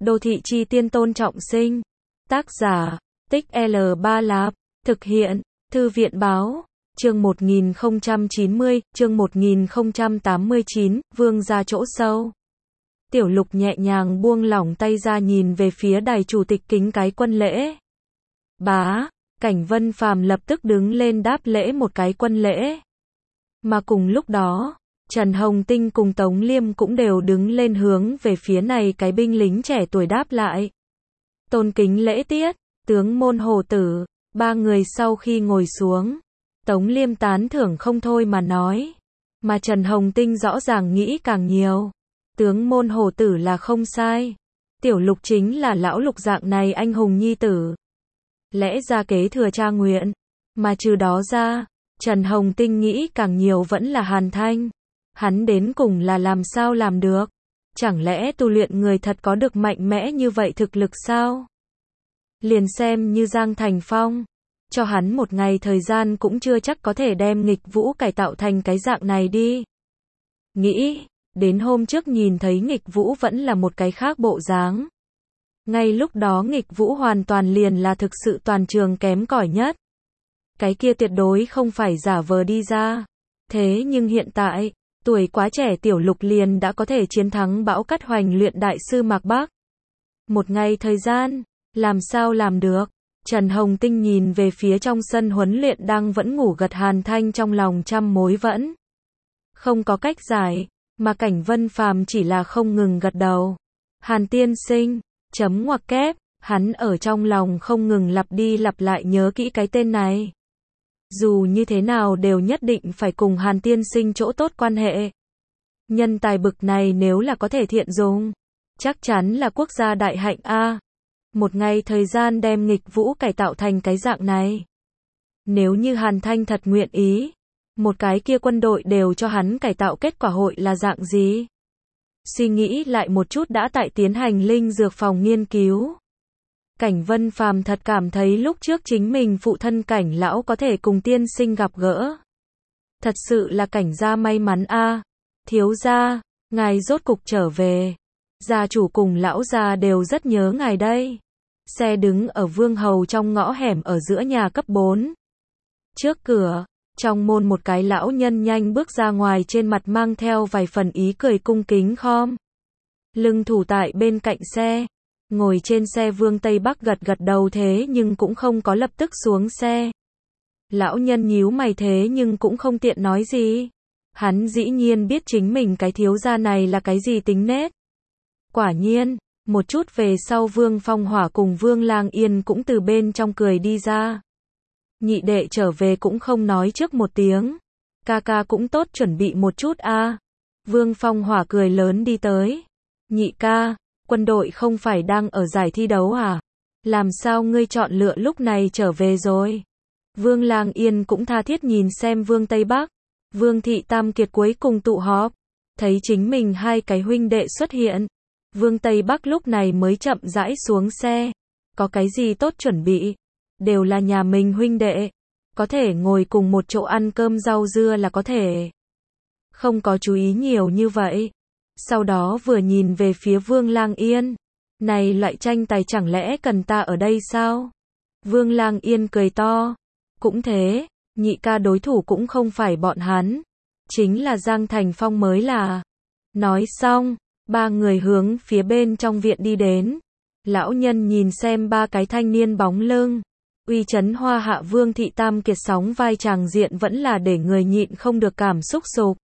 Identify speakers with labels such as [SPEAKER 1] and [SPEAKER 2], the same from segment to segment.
[SPEAKER 1] Đô thị chi tiên Tôn Trọng Sinh. Tác giả, Tích L3 Lạp. Thực hiện, Thư viện báo. Chương 1090, chương 1089, Vương ra chỗ sâu. Tiểu Lục nhẹ nhàng buông lỏng tay ra nhìn về phía đài chủ tịch kính cái quân lễ. Bá, Cảnh Vân Phàm lập tức đứng lên đáp lễ một cái quân lễ. Mà cùng lúc đó, Trần Hồng Tinh cùng Tống Liêm cũng đều đứng lên hướng về phía này cái binh lính trẻ tuổi đáp lại. Tôn kính lễ tiết, tướng môn Hồ Tử. Ba người sau khi ngồi xuống, Tống Liêm tán thưởng không thôi mà nói. Mà Trần Hồng Tinh rõ ràng nghĩ càng nhiều. Tướng môn Hồ Tử là không sai. Tiểu Lục chính là lão Lục dạng này anh hùng nhi tử. Lẽ ra kế thừa cha nguyện. Mà trừ đó ra, Trần Hồng Tinh nghĩ càng nhiều vẫn là Hàn Thanh. Hắn đến cùng là làm sao làm được? Chẳng lẽ tu luyện người thật có được mạnh mẽ như vậy thực lực sao? Liền xem như Giang Thành Phong, cho hắn một ngày thời gian cũng chưa chắc có thể đem Nghịch Vũ cải tạo thành cái dạng này đi. Nghĩ, đến hôm trước nhìn thấy Nghịch Vũ vẫn là một cái khác bộ dáng. Ngay lúc đó Nghịch Vũ hoàn toàn liền là thực sự toàn trường kém cỏi nhất. Cái kia tuyệt đối không phải giả vờ đi ra. Thế nhưng hiện tại, tuổi quá trẻ Tiểu Lục liền đã có thể chiến thắng Bão Cắt Hoành luyện đại sư Mạc Bắc. Một ngày thời gian, làm sao làm được? Trần Hồng Tinh nhìn về phía trong sân huấn luyện đang vẫn ngủ gật Hàn Thanh trong lòng trăm mối vẫn không có cách giải, mà Cảnh Vân Phàm chỉ là không ngừng gật đầu. Hàn tiên sinh, chấm ngoặc kép, hắn ở trong lòng không ngừng lặp đi lặp lại nhớ kỹ cái tên này. Dù như thế nào đều nhất định phải cùng Hàn tiên sinh chỗ tốt quan hệ. Nhân tài bực này nếu là có thể thiện dùng, chắc chắn là quốc gia đại hạnh a. Một ngày thời gian đem Nghịch Vũ cải tạo thành cái dạng này. Nếu như Hàn Thanh thật nguyện ý, một cái kia quân đội đều cho hắn cải tạo kết quả hội là dạng gì? Suy nghĩ lại một chút đã tại tiến hành linh dược phòng nghiên cứu. Cảnh Vân Phàm thật cảm thấy lúc trước chính mình phụ thân Cảnh lão có thể cùng tiên sinh gặp gỡ. Thật sự là Cảnh gia may mắn a. Thiếu gia, ngài rốt cục trở về. Gia chủ cùng lão gia đều rất nhớ ngài đây. Xe đứng ở Vương Hầu trong ngõ hẻm ở giữa nhà cấp 4. Trước cửa, trong môn một cái lão nhân nhanh bước ra ngoài, trên mặt mang theo vài phần ý cười cung kính khom lưng thủ tại bên cạnh xe. Ngồi trên xe Vương Tây Bắc gật gật đầu thế nhưng cũng không có lập tức xuống xe. Lão nhân nhíu mày thế nhưng cũng không tiện nói gì. Hắn dĩ nhiên biết chính mình cái thiếu gia này là cái gì tính nết. Quả nhiên, một chút về sau Vương Phong Hỏa cùng Vương Lang Yên cũng từ bên trong cười đi ra. Nhị đệ trở về cũng không nói trước một tiếng. Ca ca cũng tốt chuẩn bị một chút a. Vương Phong Hỏa cười lớn đi tới. Nhị ca, quân đội không phải đang ở giải thi đấu à? Làm sao ngươi chọn lựa lúc này trở về rồi? Vương Lang Yên cũng tha thiết nhìn xem Vương Tây Bắc. Vương Thị Tam Kiệt cuối cùng tụ họp. Thấy chính mình hai cái huynh đệ xuất hiện. Vương Tây Bắc lúc này mới chậm rãi xuống xe. Có cái gì tốt chuẩn bị? Đều là nhà mình huynh đệ. Có thể ngồi cùng một chỗ ăn cơm rau dưa là có thể. Không có chú ý nhiều như vậy. Sau đó vừa nhìn về phía Vương Lang Yên. Này loại tranh tài chẳng lẽ cần ta ở đây sao? Vương Lang Yên cười to. Cũng thế, nhị ca đối thủ cũng không phải bọn hắn. Chính là Giang Thành Phong mới là. Nói xong, ba người hướng phía bên trong viện đi đến. Lão nhân nhìn xem ba cái thanh niên bóng lưng. Uy chấn hoa hạ Vương Thị Tam Kiệt sóng vai tràng diện vẫn là để người nhịn không được cảm xúc sục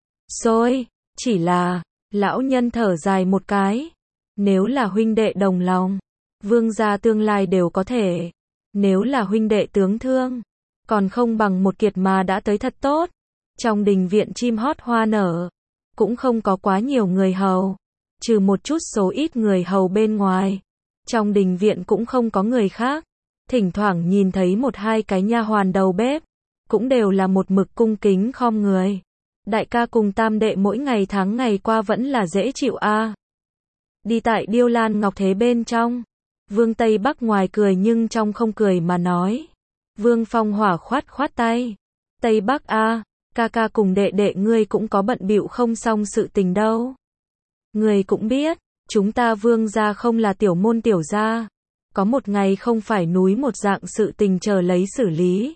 [SPEAKER 1] sôi. Chỉ là, lão nhân thở dài một cái. Nếu là huynh đệ đồng lòng, Vương gia tương lai đều có thể. Nếu là huynh đệ tướng thương, còn không bằng một kiệt mà đã tới thật tốt. Trong đình viện chim hót hoa nở, cũng không có quá nhiều người hầu. Trừ một chút số ít người hầu bên ngoài. Trong đình viện cũng không có người khác. Thỉnh thoảng nhìn thấy một hai cái nha hoàn đầu bếp. Cũng đều là một mực cung kính khom người. Đại ca cùng tam đệ mỗi ngày tháng ngày qua vẫn là dễ chịu a. Đi tại Điêu Lan Ngọc Thế bên trong. Vương Tây Bắc ngoài cười nhưng trong không cười mà nói. Vương Phong Hỏa khoát khoát tay. Tây Bắc a, ca ca cùng đệ đệ ngươi cũng có bận bịu không xong sự tình đâu. Ngươi cũng biết, chúng ta Vương gia không là tiểu môn tiểu gia. Có một ngày không phải núi một dạng sự tình chờ lấy xử lý.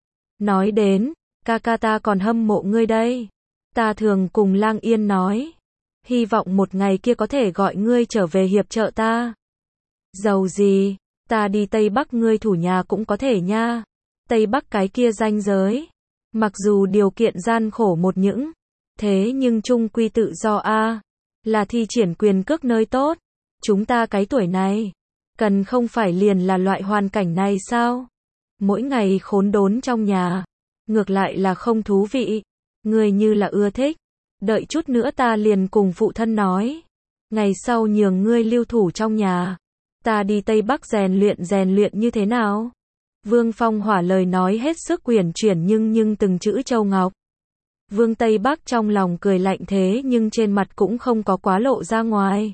[SPEAKER 1] Nói đến, ca ca ta còn hâm mộ ngươi đây. Ta thường cùng Lang Yên nói. Hy vọng một ngày kia có thể gọi ngươi trở về hiệp trợ ta. Dầu gì, ta đi Tây Bắc ngươi thủ nhà cũng có thể nha. Tây Bắc cái kia ranh giới. Mặc dù điều kiện gian khổ một những. Thế nhưng chung quy tự do a, là thi triển quyền cước nơi tốt. Chúng ta cái tuổi này. Cần không phải liền là loại hoàn cảnh này sao? Mỗi ngày khốn đốn trong nhà. Ngược lại là không thú vị. Ngươi như là ưa thích. Đợi chút nữa ta liền cùng phụ thân nói. Ngày sau nhường ngươi lưu thủ trong nhà. Ta đi Tây Bắc rèn luyện như thế nào? Vương Phong Hỏa lời nói hết sức uyển chuyển nhưng từng chữ châu ngọc. Vương Tây Bắc trong lòng cười lạnh thế nhưng trên mặt cũng không có quá lộ ra ngoài.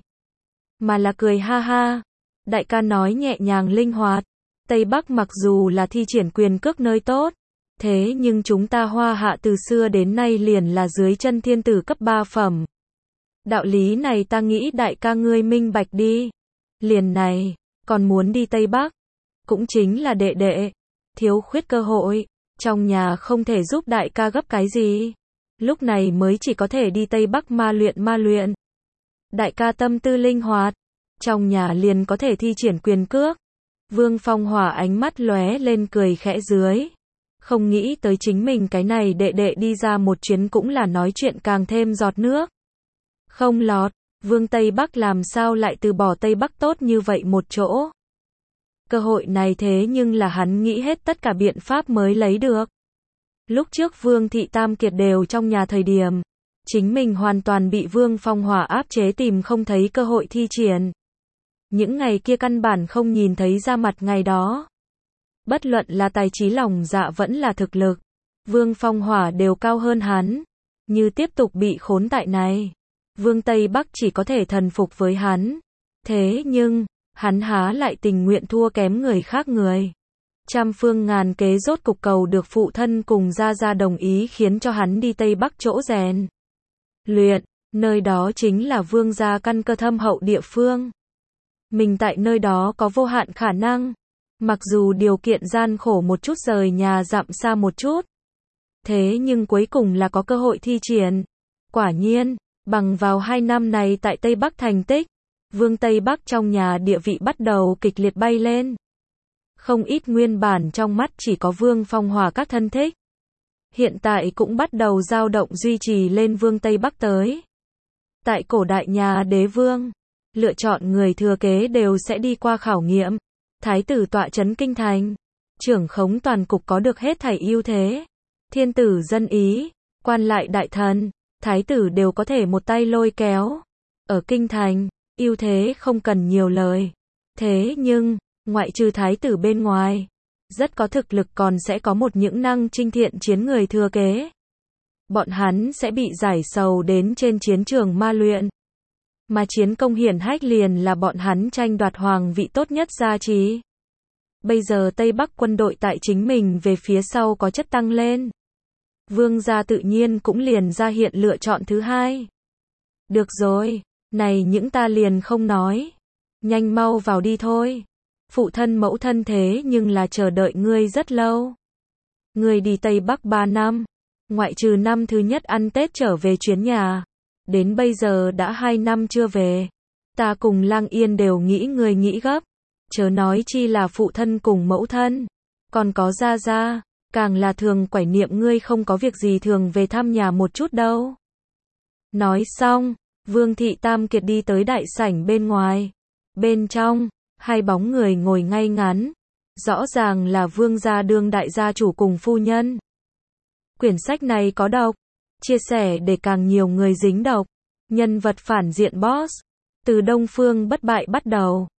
[SPEAKER 1] Mà là cười ha ha. Đại ca nói nhẹ nhàng linh hoạt. Tây Bắc mặc dù là thi triển quyền cước nơi tốt. Thế nhưng chúng ta Hoa Hạ từ xưa đến nay liền là dưới chân thiên tử cấp 3 phẩm. Đạo lý này ta nghĩ đại ca ngươi minh bạch đi. Liền này, còn muốn đi Tây Bắc. Cũng chính là đệ đệ. Thiếu khuyết cơ hội. Trong nhà không thể giúp đại ca gấp cái gì. Lúc này mới chỉ có thể đi Tây Bắc ma luyện. Đại ca tâm tư linh hoạt. Trong nhà liền có thể thi triển quyền cước. Vương Phong Hỏa ánh mắt lóe lên cười khẽ dưới. Không nghĩ tới chính mình cái này đệ đệ đi ra một chuyến cũng là nói chuyện càng thêm giọt nước. Không lọt, Vương Tây Bắc làm sao lại từ bỏ Tây Bắc tốt như vậy một chỗ. Cơ hội này thế nhưng là hắn nghĩ hết tất cả biện pháp mới lấy được. Lúc trước Vương Thị Tam Kiệt đều trong nhà thời điểm. Chính mình hoàn toàn bị Vương Phong Hỏa áp chế tìm không thấy cơ hội thi triển. Những ngày kia căn bản không nhìn thấy ra mặt ngày đó. Bất luận là tài trí lòng dạ vẫn là thực lực. Vương Phong Hỏa đều cao hơn hắn. Như tiếp tục bị khốn tại này. Vương Tây Bắc chỉ có thể thần phục với hắn. Thế nhưng, hắn há lại tình nguyện thua kém người khác người. Trăm phương ngàn kế rốt cục cầu được phụ thân cùng gia đồng ý khiến cho hắn đi Tây Bắc chỗ rèn luyện. Nơi đó chính là Vương gia căn cơ thâm hậu địa phương. Mình tại nơi đó có vô hạn khả năng. Mặc dù điều kiện gian khổ một chút rời nhà dặm xa một chút. Thế nhưng cuối cùng là có cơ hội thi triển. Quả nhiên, bằng vào 2 năm này tại Tây Bắc thành tích, Vương Tây Bắc trong nhà địa vị bắt đầu kịch liệt bay lên. Không ít nguyên bản trong mắt chỉ có Vương Phong Hỏa các thân thích. Hiện tại cũng bắt đầu dao động duy trì lên Vương Tây Bắc tới. Tại cổ đại nhà đế vương, lựa chọn người thừa kế đều sẽ đi qua khảo nghiệm. Thái tử tọa trấn kinh thành, trưởng khống toàn cục có được hết thảy ưu thế. Thiên tử dân ý, quan lại đại thần, thái tử đều có thể một tay lôi kéo. Ở kinh thành, ưu thế không cần nhiều lời. Thế nhưng, ngoại trừ thái tử bên ngoài, rất có thực lực còn sẽ có một những năng chinh thiện chiến người thừa kế. Bọn hắn sẽ bị giải sầu đến trên chiến trường ma luyện. Mà chiến công hiển hách liền là bọn hắn tranh đoạt hoàng vị tốt nhất gia trí. Bây giờ Tây Bắc quân đội tại chính mình về phía sau có chất tăng lên. Vương gia tự nhiên cũng liền ra hiện lựa chọn thứ hai. Được rồi, này những ta liền không nói. Nhanh mau vào đi thôi. Phụ thân mẫu thân thế nhưng là chờ đợi ngươi rất lâu. Ngươi đi Tây Bắc 3 năm. Ngoại trừ năm thứ nhất ăn Tết trở về chuyến nhà. Đến bây giờ đã 2 năm chưa về. Ta cùng Lang Yên đều nghĩ người nghĩ gấp. Chớ nói chi là phụ thân cùng mẫu thân. Còn có gia, càng là thường quải niệm ngươi không có việc gì thường về thăm nhà một chút đâu. Nói xong, Vương Thị Tam Kiệt đi tới đại sảnh bên ngoài. Bên trong, 2 bóng người ngồi ngay ngắn. Rõ ràng là Vương gia đương đại gia chủ cùng phu nhân. Quyển sách này có độc. Chia sẻ để càng nhiều người dính độc. Nhân vật phản diện boss. Từ Đông Phương bất bại bắt đầu.